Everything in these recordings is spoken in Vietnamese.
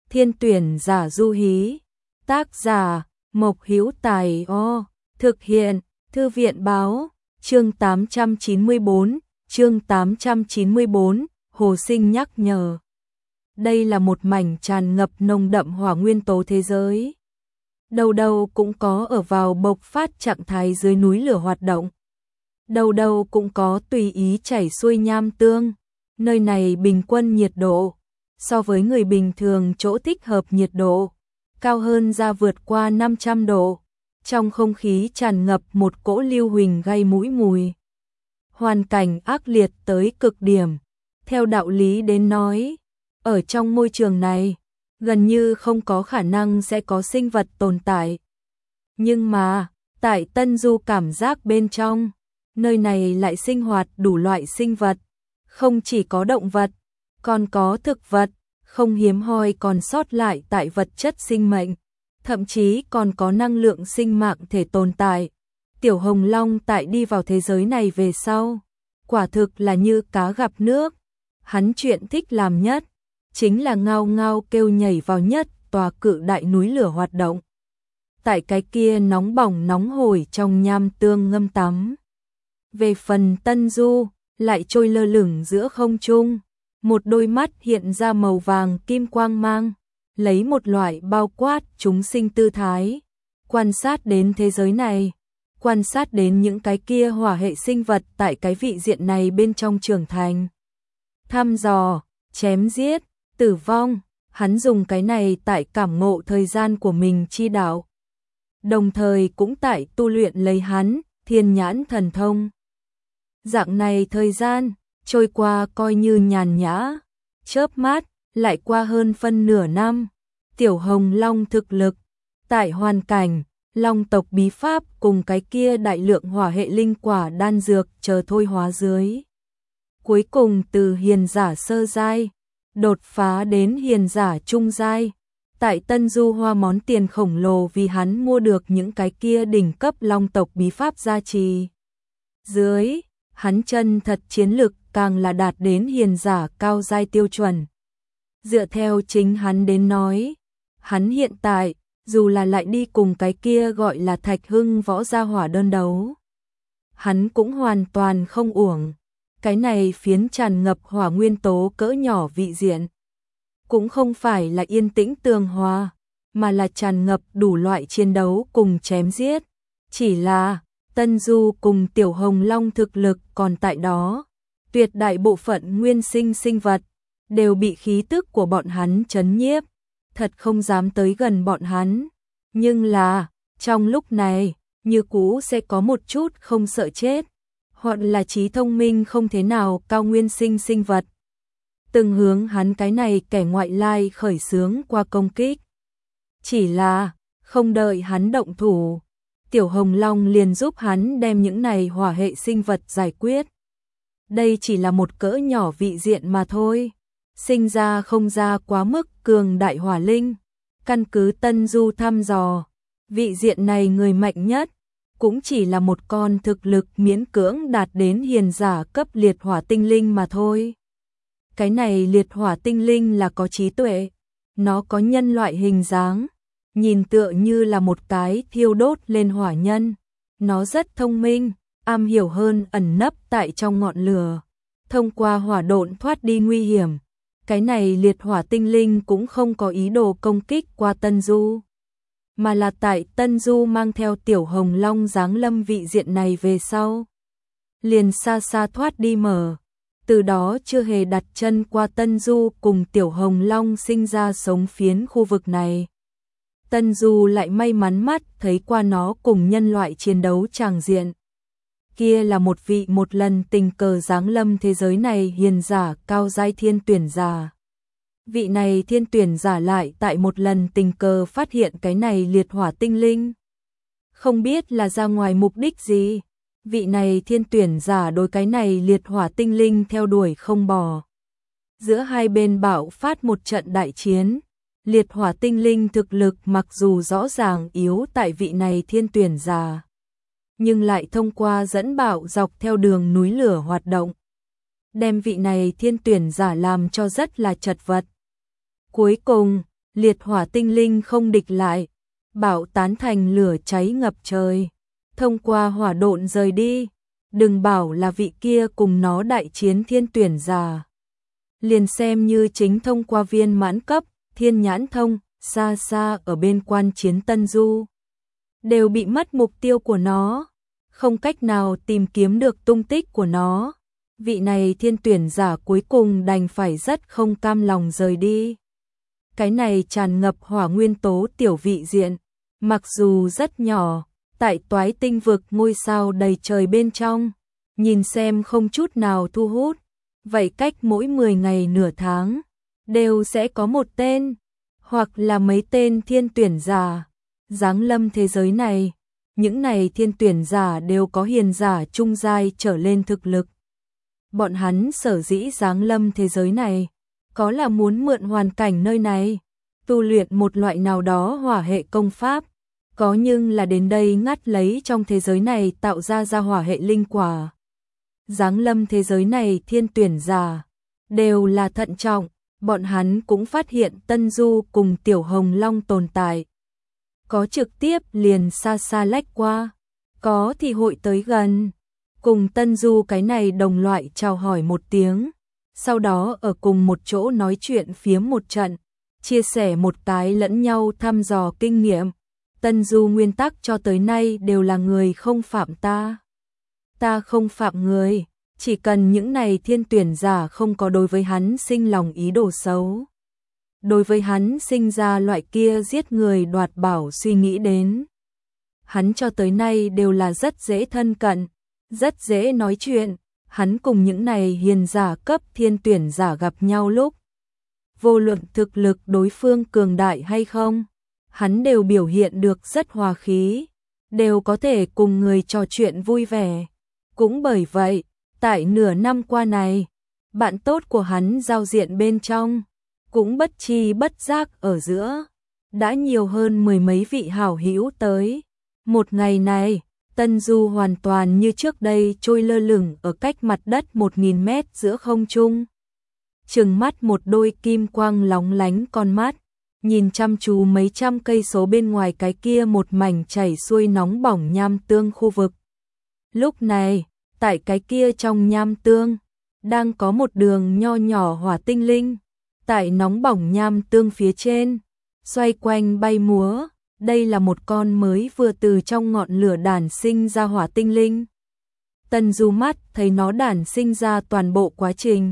Thiên tuyển giả Du Hí. Tác giả Mộc Hữu Tài. Thực hiện Thư viện báo. Chương 894, chương 894, Hồ Sinh nhắc nhở. Đây là một mảnh tràn ngập nồng đậm hỏa nguyên tố thế giới. Đầu đầu cũng có ở vào bộc phát trạng thái dưới núi lửa hoạt động. Đầu đầu cũng có tùy ý chảy xuôi nham tương. Nơi này bình quân nhiệt độ so với người bình thường chỗ thích hợp nhiệt độ cao hơn ra vượt qua 500 độ. Trong không khí tràn ngập một cỗ lưu huỳnh gây mũi mùi. Hoàn cảnh ác liệt tới cực điểm. Theo đạo lý đến nói, ở trong môi trường này, gần như không có khả năng sẽ có sinh vật tồn tại. Nhưng mà, tại Tân Du cảm giác bên trong, nơi này lại sinh hoạt đủ loại sinh vật. Không chỉ có động vật, còn có thực vật, không hiếm hoi còn sót lại tại vật chất sinh mệnh. Thậm chí còn có năng lượng sinh mạng thể tồn tại. Tiểu Hồng Long tại đi vào thế giới này về sau, quả thực là như cá gặp nước. Hắn chuyện thích làm nhất, chính là ngao ngao kêu nhảy vào nhất tòa cự đại núi lửa hoạt động. Tại cái kia nóng bỏng nóng hổi trong nham tương ngâm tắm. Về phần Tân Du, lại trôi lơ lửng giữa không trung. Một đôi mắt hiện ra màu vàng kim quang mang. Lấy một loại bao quát chúng sinh tư thái, quan sát đến thế giới này, quan sát đến những cái kia hỏa hệ sinh vật tại cái vị diện này bên trong trưởng thành. Thăm dò, chém giết, tử vong, hắn dùng cái này tại cảm ngộ thời gian của mình chi đạo. Đồng thời cũng tại tu luyện lấy hắn, thiên nhãn thần thông. Dạng này thời gian, trôi qua coi như nhàn nhã, chớp mắt. Lại qua hơn phân nửa năm, Tiểu Hồng Long thực lực, tại hoàn cảnh, Long tộc bí pháp cùng cái kia đại lượng hỏa hệ linh quả đan dược chờ thôi hóa dưới. Cuối cùng từ hiền giả sơ giai, đột phá đến hiền giả trung giai, tại Tân Du hoa món tiền khổng lồ vì hắn mua được những cái kia đỉnh cấp Long tộc bí pháp gia trì. Dưới, hắn chân thật chiến lực càng là đạt đến hiền giả cao giai tiêu chuẩn. Dựa theo chính hắn đến nói, hắn hiện tại, dù là lại đi cùng cái kia gọi là Thạch Hưng võ gia hỏa đơn đấu, hắn cũng hoàn toàn không uổng. Cái này phiến tràn ngập hỏa nguyên tố cỡ nhỏ vị diện, cũng không phải là yên tĩnh tường hòa, mà là tràn ngập đủ loại chiến đấu cùng chém giết. Chỉ là, Tân Du cùng Tiểu Hồng Long thực lực còn tại đó, tuyệt đại bộ phận nguyên sinh sinh vật đều bị khí tức của bọn hắn chấn nhiếp, thật không dám tới gần bọn hắn. Nhưng là, trong lúc này, như cũ sẽ có một chút không sợ chết, hoặc là trí thông minh không thế nào cao nguyên sinh sinh vật. Từng hướng hắn cái này kẻ ngoại lai khởi xướng qua công kích. Chỉ là, không đợi hắn động thủ, Tiểu Hồng Long liền giúp hắn đem những này hỏa hệ sinh vật giải quyết. Đây chỉ là một cỡ nhỏ vị diện mà thôi. Sinh ra không ra quá mức cường đại hỏa linh. Căn cứ Tân Du thăm dò, vị diện này người mạnh nhất cũng chỉ là một con thực lực miễn cưỡng đạt đến hiền giả cấp liệt hỏa tinh linh mà thôi. Cái này liệt hỏa tinh linh là có trí tuệ, nó có nhân loại hình dáng, nhìn tựa như là một cái thiêu đốt lên hỏa nhân. Nó rất thông minh, am hiểu hơn ẩn nấp tại trong ngọn lửa, thông qua hỏa độn thoát đi nguy hiểm. Cái này liệt hỏa tinh linh cũng không có ý đồ công kích qua Tân Du, mà là tại Tân Du mang theo Tiểu Hồng Long giáng lâm vị diện này về sau, liền xa xa thoát đi mở. Từ đó chưa hề đặt chân qua Tân Du cùng Tiểu Hồng Long sinh ra sống phiến khu vực này. Tân Du lại may mắn mắt thấy qua nó cùng nhân loại chiến đấu tràng diện. Kia là một vị một lần tình cờ giáng lâm thế giới này hiền giả cao giai thiên tuyển giả. Vị này thiên tuyển giả lại tại một lần tình cờ phát hiện cái này liệt hỏa tinh linh. Không biết là ra ngoài mục đích gì, vị này thiên tuyển giả đối cái này liệt hỏa tinh linh theo đuổi không bỏ. Giữa hai bên bạo phát một trận đại chiến. Liệt hỏa tinh linh thực lực mặc dù rõ ràng yếu tại vị này thiên tuyển giả, nhưng lại thông qua dẫn bạo dọc theo đường núi lửa hoạt động, đem vị này thiên tuyển giả làm cho rất là chật vật. Cuối cùng, liệt hỏa tinh linh không địch lại, bạo tán thành lửa cháy ngập trời, thông qua hỏa độn rời đi, đừng bảo là vị kia cùng nó đại chiến thiên tuyển giả. Liền xem như chính thông qua viên mãn cấp, thiên nhãn thông, xa xa ở bên quan chiến Tân Du, đều bị mất mục tiêu của nó, không cách nào tìm kiếm được tung tích của nó. Vị này thiên tuyển giả cuối cùng đành phải rất không cam lòng rời đi. Cái này tràn ngập hỏa nguyên tố tiểu vị diện, mặc dù rất nhỏ, tại toái tinh vực ngôi sao đầy trời bên trong, nhìn xem không chút nào thu hút, vậy cách mỗi 10 ngày nửa tháng, đều sẽ có một tên, hoặc là mấy tên thiên tuyển giả, giáng lâm thế giới này. Những này thiên tuyển giả đều có hiền giả trung giai trở lên thực lực. Bọn hắn sở dĩ giáng lâm thế giới này, có là muốn mượn hoàn cảnh nơi này, tu luyện một loại nào đó hỏa hệ công pháp, có nhưng là đến đây ngắt lấy trong thế giới này tạo ra hỏa hệ linh quả. Giáng lâm thế giới này thiên tuyển giả, đều là thận trọng, bọn hắn cũng phát hiện Tân Du cùng Tiểu Hồng Long tồn tại. Có trực tiếp liền xa xa lách qua, có thì hội tới gần, cùng Tân Du cái này đồng loại chào hỏi một tiếng, sau đó ở cùng một chỗ nói chuyện phiếm một trận, chia sẻ một cái lẫn nhau thăm dò kinh nghiệm. Tân Du nguyên tắc cho tới nay đều là người không phạm ta, ta không phạm người, chỉ cần những này thiên tuyển giả không có đối với hắn sinh lòng ý đồ xấu. Đối với hắn sinh ra loại kia giết người đoạt bảo suy nghĩ đến. Hắn cho tới nay đều là rất dễ thân cận, rất dễ nói chuyện, hắn cùng những này hiền giả cấp thiên tuyển giả gặp nhau lúc. Vô luận thực lực đối phương cường đại hay không, hắn đều biểu hiện được rất hòa khí, đều có thể cùng người trò chuyện vui vẻ. Cũng bởi vậy, tại nửa năm qua này, bạn tốt của hắn giao diện bên trong, cũng bất chi bất giác ở giữa, đã nhiều hơn mười mấy vị hảo hữu tới. Một ngày này, Tân Du hoàn toàn như trước đây trôi lơ lửng ở cách mặt đất 1000 mét giữa không trung. Trừng mắt một đôi kim quang lóng lánh con mắt, nhìn chăm chú mấy trăm cây số bên ngoài cái kia một mảnh chảy xuôi nóng bỏng nham tương khu vực. Lúc này, tại cái kia trong nham tương, đang có một đường nho nhỏ hỏa tinh linh, tại nóng bỏng nham tương phía trên, xoay quanh bay múa. Đây là một con mới vừa từ trong ngọn lửa đản sinh ra hỏa tinh linh. Tân Du mắt thấy nó đản sinh ra toàn bộ quá trình.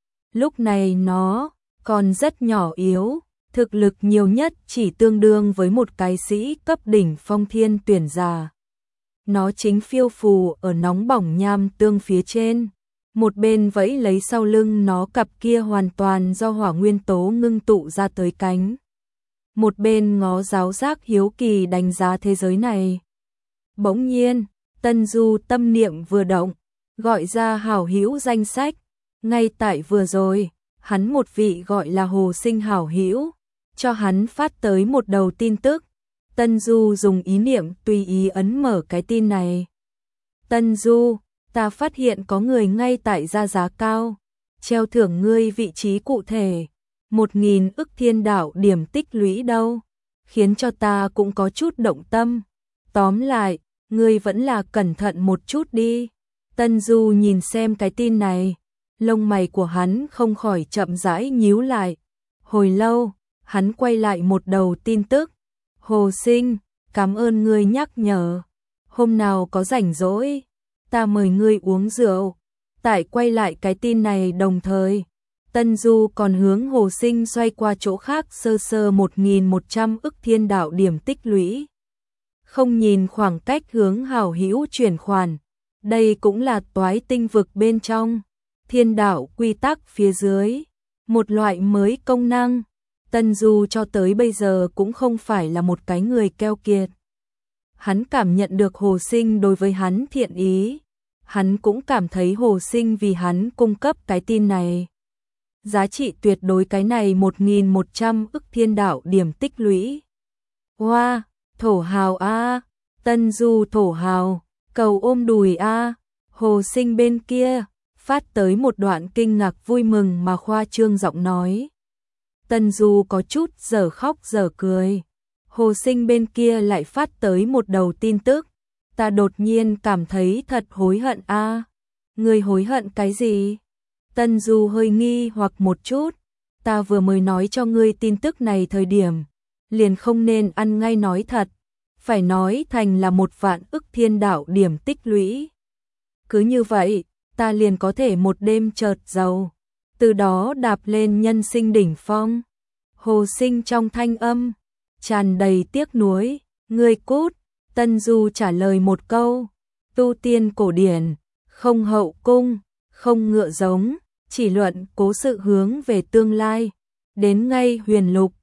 Lúc này nó còn rất nhỏ yếu, thực lực nhiều nhất chỉ tương đương với một cái sĩ cấp đỉnh phong thiên tuyển giả. Nó chính phiêu phù ở nóng bỏng nham tương phía trên, một bên vẫy lấy sau lưng nó cặp kia hoàn toàn do hỏa nguyên tố ngưng tụ ra tới cánh. Một bên ngó giáo giác hiếu kỳ đánh giá thế giới này. Bỗng nhiên, Tân Du tâm niệm vừa động, gọi ra hảo hữu danh sách. Ngay tại vừa rồi, hắn một vị gọi là Hồ Sinh hảo hữu, cho hắn phát tới một đầu tin tức. Tân Du dùng ý niệm tùy ý ấn mở cái tin này. Tân Du, ta phát hiện có người ngay tại ra giá cao, treo thưởng ngươi vị trí cụ thể. 1000 ức thiên đạo điểm tích lũy đâu, khiến cho ta cũng có chút động tâm. Tóm lại, ngươi vẫn là cẩn thận một chút đi. Tân Du nhìn xem cái tin này, lông mày của hắn không khỏi chậm rãi nhíu lại. Hồi lâu, hắn quay lại một đầu tin tức. Hồ Sinh, cảm ơn ngươi nhắc nhở. Hôm nào có rảnh rỗi, ta mời ngươi uống rượu. Tại quay lại cái tin này đồng thời, Tân Du còn hướng Hồ Sinh xoay qua chỗ khác sơ sơ 1100 ức thiên đạo điểm tích lũy. Không nhìn khoảng cách hướng hảo hữu chuyển khoản, đây cũng là toái tinh vực bên trong, thiên đạo quy tắc phía dưới, một loại mới công năng. Tân Du cho tới bây giờ cũng không phải là một cái người keo kiệt. Hắn cảm nhận được Hồ Sinh đối với hắn thiện ý, hắn cũng cảm thấy Hồ Sinh vì hắn cung cấp cái tin này. Giá trị tuyệt đối cái này 1100 ức thiên đạo điểm tích lũy. Wow, thổ hào a, Tân Du thổ hào, cầu ôm đùi a. Hồ Sinh bên kia phát tới một đoạn kinh ngạc vui mừng mà khoa trương giọng nói. Tân Du có chút giờ khóc giờ cười. Hồ Sinh bên kia lại phát tới một đầu tin tức. Ta đột nhiên cảm thấy thật hối hận a. Ngươi hối hận cái gì? Tân Du hơi nghi hoặc một chút. Ta vừa mới nói cho ngươi tin tức này thời điểm, liền không nên ăn ngay nói thật, phải nói thành là 1.000.000 thiên đạo điểm tích lũy. Cứ như vậy, ta liền có thể một đêm chợt giàu, từ đó đạp lên nhân sinh đỉnh phong. Hồ Sinh trong thanh âm tràn đầy tiếc nuối. Ngươi cút. Tân Du trả lời một câu. Tu tiên cổ điển, không hậu cung, không ngựa giống, chỉ luận cố sự hướng về tương lai. Đến ngay huyền lục,